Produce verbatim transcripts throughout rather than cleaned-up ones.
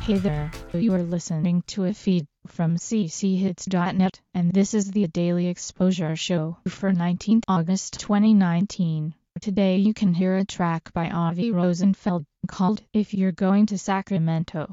Hey there, you are listening to a feed from c c hits dot net, and this is the Daily Exposure Show for nineteenth August twenty nineteen. Today you can hear a track by Avi Rosenfeld called If You're Going to Sacramento.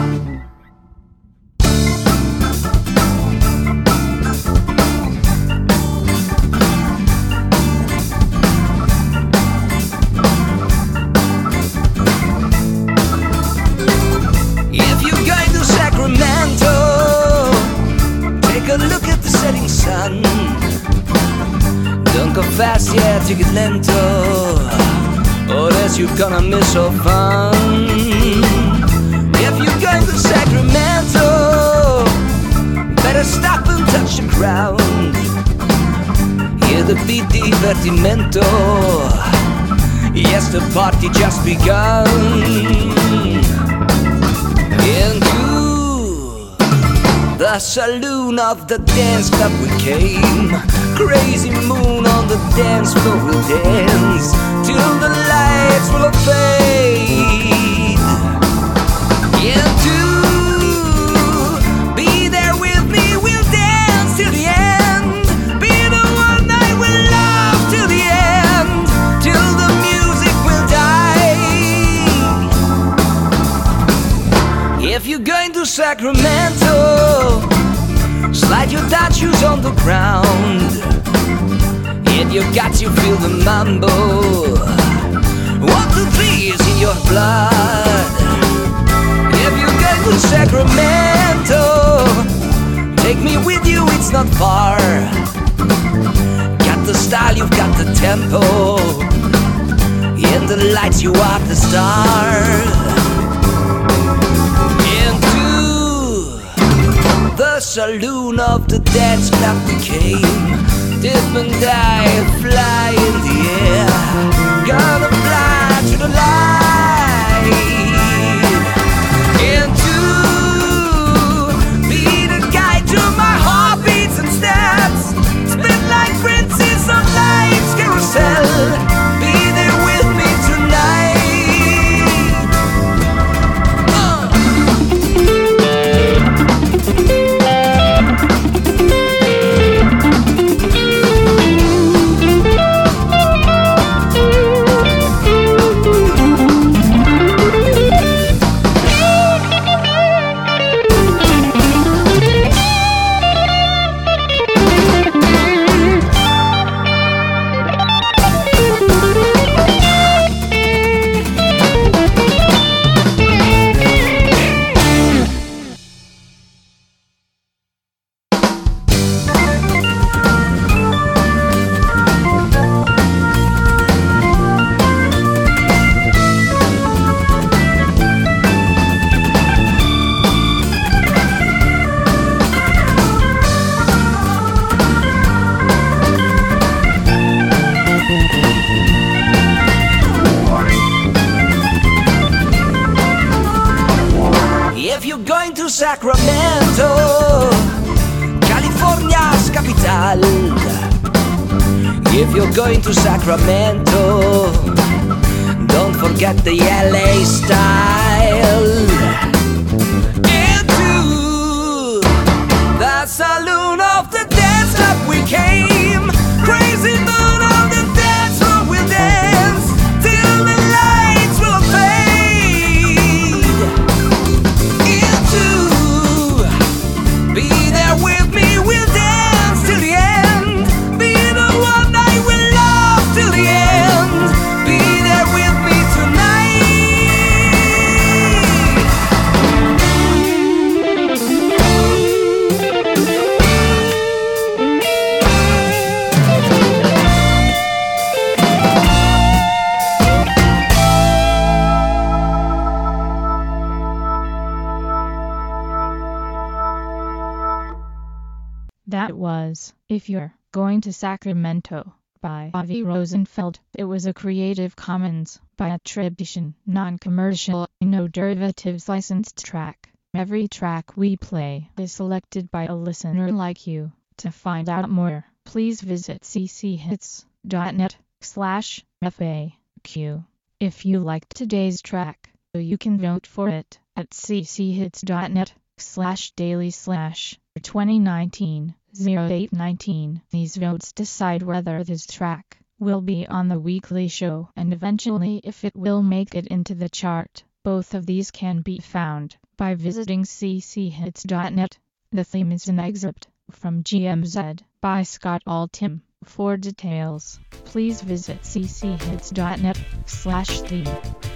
Sun. Don't go fast yet, take it lento, or else you're gonna miss all fun. If you're going to Sacramento, better stop and touch the ground. Hear the beat, divertimento. Yes, the party just begun. Into the saloon of the dance club we came. Crazy moon on the dance floor will dance till the lights will fade. Yeah, to be there with me, we'll dance till the end. Be the one I will love till the end, till the music will die. If you're going to Sacramento, slide your dance shoes on the ground. In your guts you feel the mambo. One, two, three is in your blood. If you get to Sacramento, take me with you, it's not far. Got the style, you've got the tempo. In the lights you are the star. The saloon of the dance club we came. Dip and dive, fly in the air. Gonna fly to the light. And to be the guide to my heartbeats and steps. Spin like princess on life's carousel. Be there with me tonight. If you're going to Sacramento, California's capital. If you're going to Sacramento, don't forget the L A style. Into the saloon of the dance club we came. Crazy moon on the dance floor we'll dance till the lights will fade. Be there with me, we'll dance till the end. Be the one I will love till the end. Be there with me That was If You're Going to Sacramento by Avi Rosenfeld. It was a Creative Commons by attribution, non-commercial, no derivatives licensed track. Every track we play is selected by a listener like you. To find out more, please visit c c hits dot net slash F A Q. If you liked today's track, you can vote for it at cchits.net slash daily slash 2019 08 19. These votes decide whether this track will be on the weekly show and eventually if it will make it into the chart. Both of these can be found by visiting c c hits dot net. The theme is an excerpt from G M Z by Scott Altham. For details, please visit c c hits dot net slash theme.